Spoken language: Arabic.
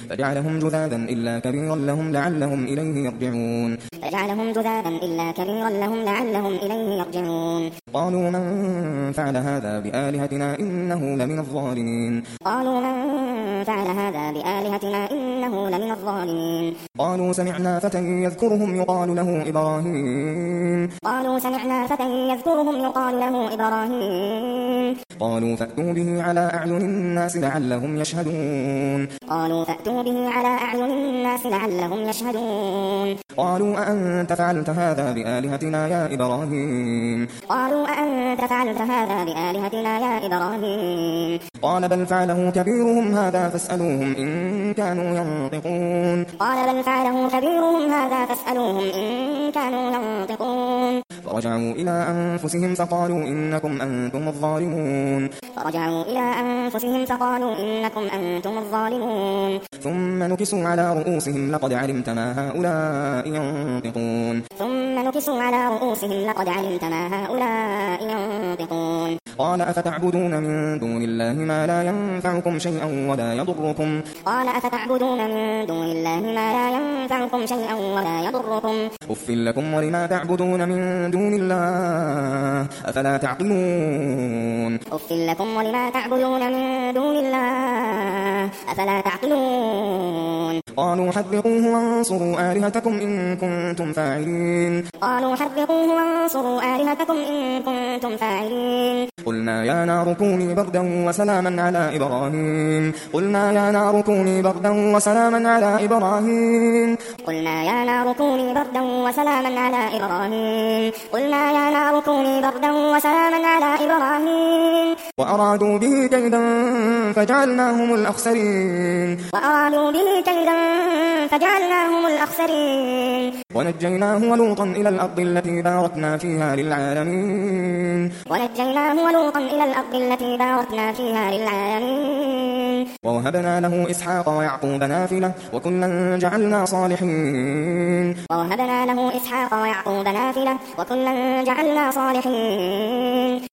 فجعلهم جذاذا إلا كبيرا لهم لعلهم إليه يرجعون قالوا من فعل هذا بآلهتنا إنه لمن الظالمين قالوا سمعنا فتى يذكرهم يقال له إبراهيم قالوا فأتوا به على أعين الناس لعلهم يشهدون قالوا أأنت فعلت هذا بآلهتنا يا إبراهيم قال بل فعله كبيرهم هذا فاسألوهم إن كانوا ينطقون فرجعوا إلى أنفسهم فقالوا إنكم أنتم الظالمون ثم نكسوا على رؤوسهم لقد علمت ما هؤلاء ينطقون قال أفتعبدون من دون الله ما لا ينفعكم شيئا ولا يضركم أف لكم ولما تعبدون من دون الله أفلا تعقلون قالوا حرقوه وانصروا آلهتكم إن كنتم فاعلين قلنا يا نار كوني بردا وسلاما على إبراهيم وأرادوا به كيدا فجعلناهم الأخسرين ونجيناه ولوطا إلى الأرض التي باركنا فيها للعالمين ووهبنا له إسحاق ويعقوب نافلة وكلا جعلنا صالحين